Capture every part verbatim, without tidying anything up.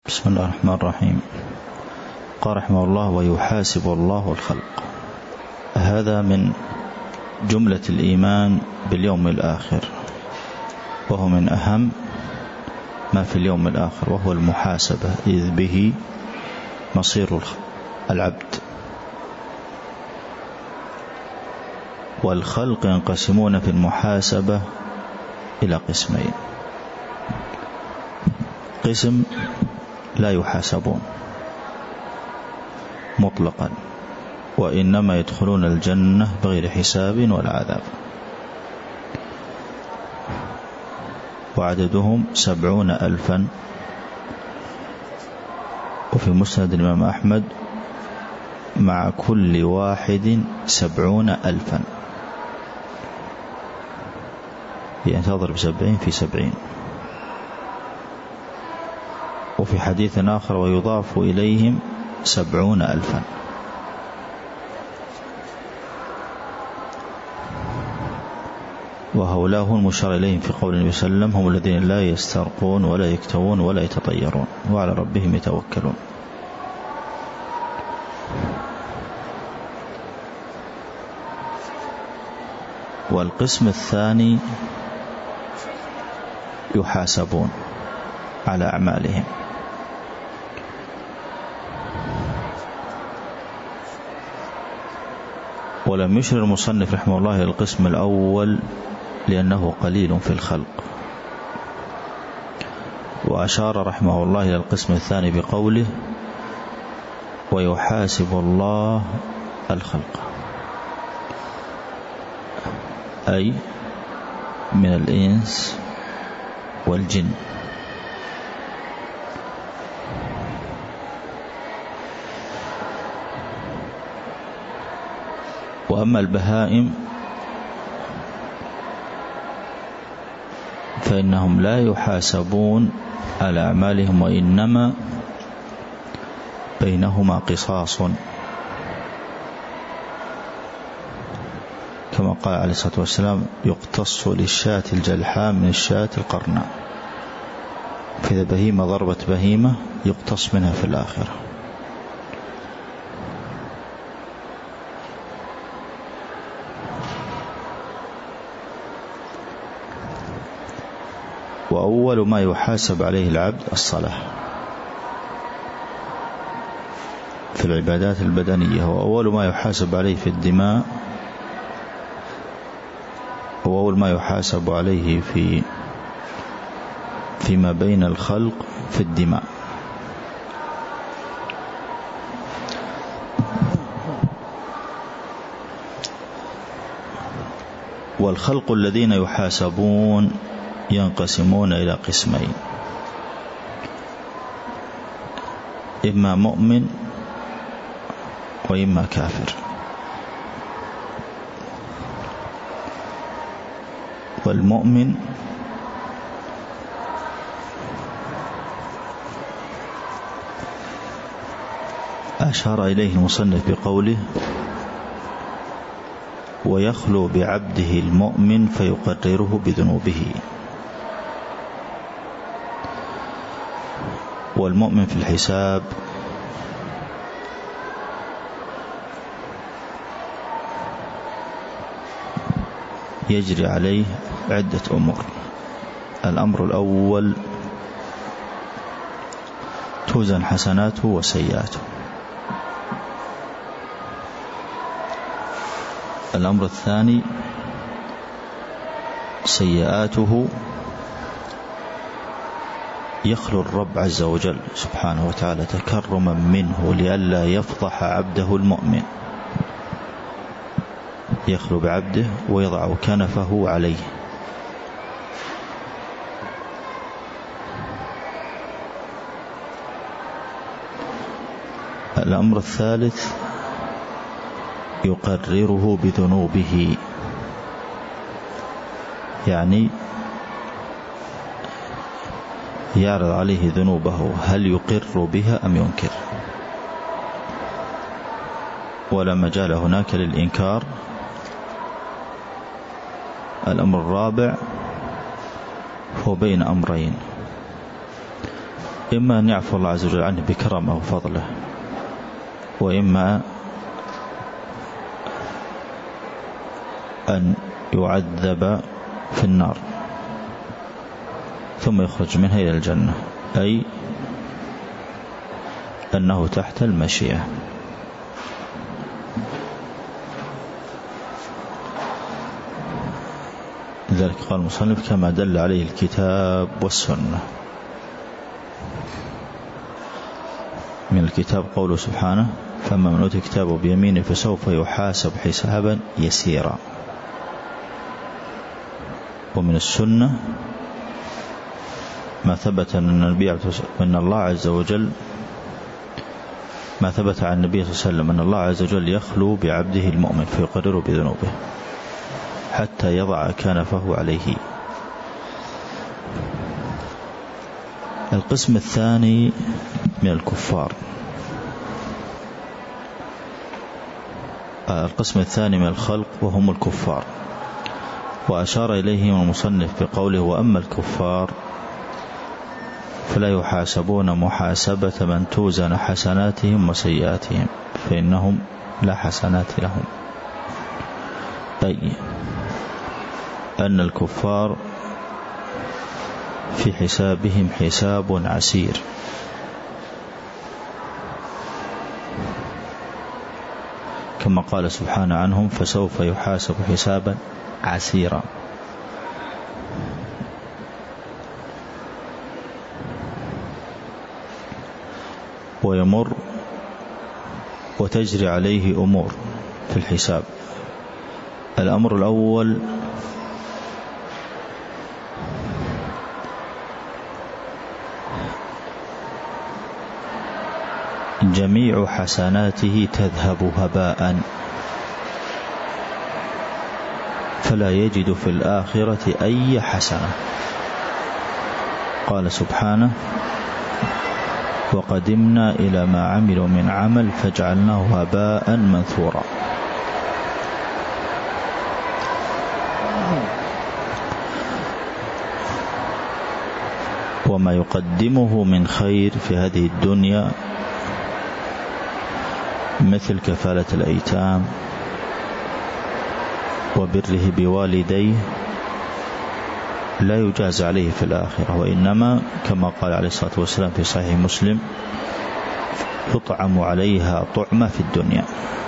بسم الله الرحمن الرحيم. قال رحمه الله: ويحاسب الله الخلق. هذا من جملة الإيمان باليوم الآخر، وهو من أهم ما في اليوم الآخر، وهو المحاسبة، إذ به مصير العبد. والخلق ينقسمون في المحاسبة إلى قسمين: قسم لا يحاسبون مطلقا، وإنما يدخلون الجنة بغير حساب ولا عذاب، وعددهم سبعون ألفا، وفي مسند الإمام أحمد: مع كل واحد سبعون ألفا، يعني تضرب سبعين في سبعين. وفي حديث آخر: ويضاف إليهم سبعون ألفا. وهؤلاء هم المشار إليهم في قول النبي صلى الله عليه وسلم: هم الذين لا يسترقون ولا يكتوون ولا يتطيرون وعلى ربهم يتوكلون. والقسم الثاني يحاسبون على أعمالهم، ولم يشر المصنف رحمه الله إلى القسم الأول لأنه قليل في الخلق، وأشار رحمه الله إلى القسم الثاني بقوله: ويحاسب الله الخلق، أي من الإنس والجن. وأما البهائم فإنهم لا يحاسبون على أعمالهم، وإنما بينهما قصاص، كما قال عليه الصلاة والسلام: يقتص للشاة الجلحاء من الشاة القرناء، فإذا بهيمة ضربت بهيمة يقتص منها في الآخرة. وأول ما يحاسب عليه العبد الصلاة في العبادات البدنية، وأول ما يحاسب عليه في الدماء، وأول ما يحاسب عليه في فيما بين الخلق في الدماء. والخلق الذين يحاسبون ينقسمون إلى قسمين: إما مؤمن وإما كافر. والمؤمن أشار إليه المصنف بقوله: ويخلو بعبده المؤمن فيقرره بذنوبه. والمؤمن في الحساب يجري عليه عدة أمور. الأمر الأول: توزن حسناته وسيئاته. الأمر الثاني: سيئاته يخلو الرب عز وجل سبحانه وتعالى تكرما منه لئلا يفضح عبده المؤمن، يخلو بعبده ويضع كنفه عليه. الأمر الثالث: يقرره بذنوبه، يعني يعرض عليه ذنوبه، هل يقر بها أم ينكر، ولا مجال هناك للإنكار. الأمر الرابع هو بين أمرين: إما أن يعفو الله عز وجل عنه بكرمه وفضله، وإما أن يعذب في النار ثم يخرج منها إلى الجنة، أي أنه تحت المشيئة. لذلك قال المصنف كما دل عليه الكتاب والسنة. من الكتاب قوله سبحانه فأما من أوتي كتابه بيمينه فسوف يحاسب حسابا يسيرا. ومن السنة ما ثبت أن النبي أن الله عز وجل ما ثبت عن النبي صلى الله عليه وسلم أن الله عز وجل يخلو بعبده المؤمن فيقرر بذنوبه حتى يضع كنفه عليه. القسم الثاني من الكفار، القسم الثاني من الخلق وهم الكفار، وأشار إليهم المصنف بقوله وأما الكفار فلا يحاسبون محاسبة من توزن حسناتهم وسيئاتهم فإنهم لا حسنات لهم، أي أن الكفار في حسابهم حساب عسير، كما قال سبحانه عنهم فسوف يحاسب حسابا عسيرا. ويمر وتجري عليه أمور في الحساب. الأمر الأول جميع حسناته تذهب هباء فلا يجد في الآخرة أي حسنة. قال سبحانه وقدمنا إلى ما عملوا من عمل فجعلناه هباء منثورا. وما يقدمه من خير في هذه الدنيا مثل كفالة الأيتام وبره بوالديه لا يجاز عليه في الآخرة، وإنما كما قال عليه الصلاة والسلام في صحيح مسلم يطعم عليها طعمة في الدنيا.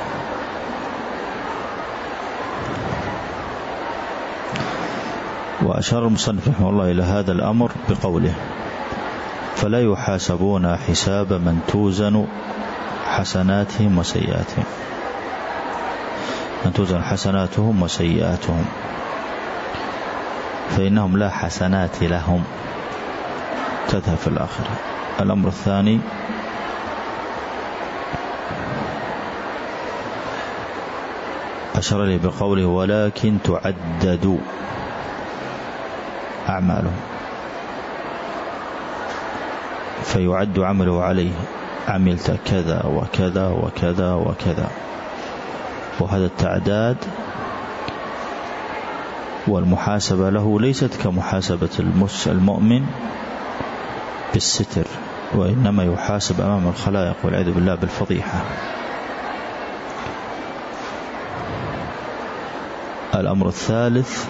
وأشار المصنف رحمه الله إلى هذا الأمر بقوله فلا يحاسبون حساب من توزن حسناتهم وسيئاتهم، من توزن حسناتهم وسيئاتهم فإنهم لا حسنات لهم تذهب في الآخرة. الأمر الثاني أشار لي بقوله ولكن تعدد أعمالهم فيعد عمله عليه عملت كذا وكذا وكذا وكذا. وهذا التعداد والمحاسبة له ليست كمحاسبة المؤمن بالستر، وإنما يحاسب أمام الخلائق والعياذ بالله بالفضيحة. الأمر الثالث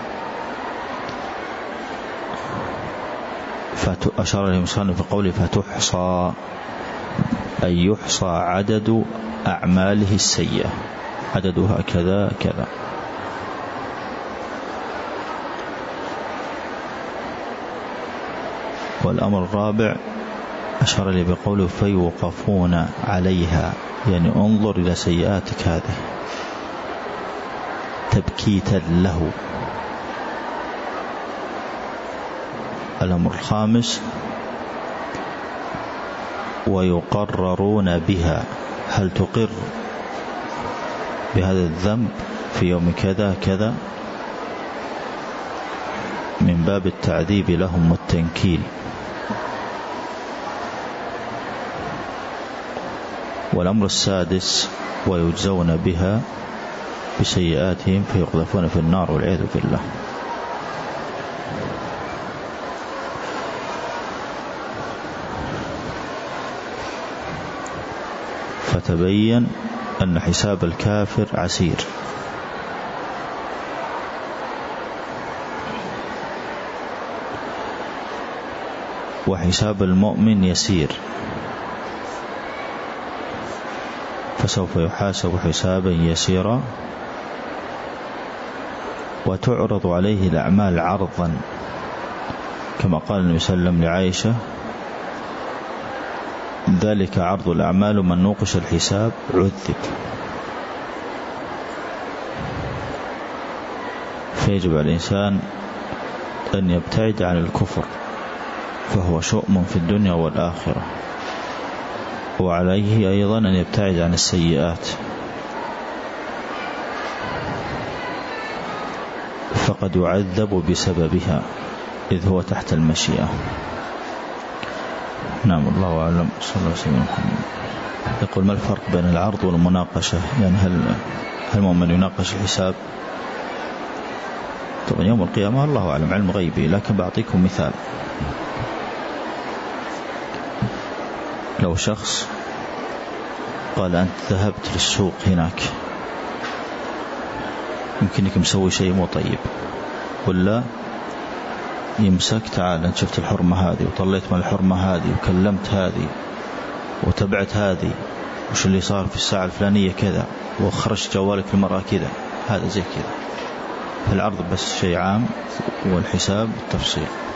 فأشار له المصنف في قوله فتحصى أي يحصى عدد أعماله السيئة عددها كذا كذا. والأمر الرابع أشار لي بقوله فيوقفون عليها، يعني انظر إلى سيئاتك هذه تبكيتا له. الأمر الخامس ويقررون بها، هل تقر بهذا الذنب في يوم كذا كذا، من باب التعذيب لهم والتنكيل. والأمر السادس ويجزون بها بسيئاتهم فيقذفون في النار والعياذ بالله. فتبين أن حساب الكافر عسير، وحساب المؤمن يسير، فسوف يحاسب حسابا يسيرا، وتعرض عليه الأعمال عرضا، كما قال النبي صلى الله عليه وسلم لعائشة: ذلك عرض الأعمال من نوقش الحساب عذب. فيجب على الإنسان أن يبتعد عن الكفر، فهو شؤم في الدنيا والآخرة، وعليه أيضا أن يبتعد عن السيئات، فقد يعذب بسببها إذ هو تحت المشيئة. نعم، الله أعلم. صلى الله عليه وسلم. يقول: ما الفرق بين العرض والمناقشة؟ يعني هل هل المؤمن يناقش الحساب؟ طبعا يوم القيامة الله أعلم، علم غيبي، لكن بعطيكم مثال. لو شخص قال: أنت ذهبت للسوق هناك، يمكنك مسوي شيء مو طيب، ولا يمسك: تعال أنت شفت الحرمة هذه وطليت من الحرمة هذه وكلمت هذه وتبعت هذه، وش اللي صار في الساعة الفلانية كذا، وخرجت جوالك في المرأة كذا، هذا زي كذا. العرض بس شيء عام، والحساب التفصيل.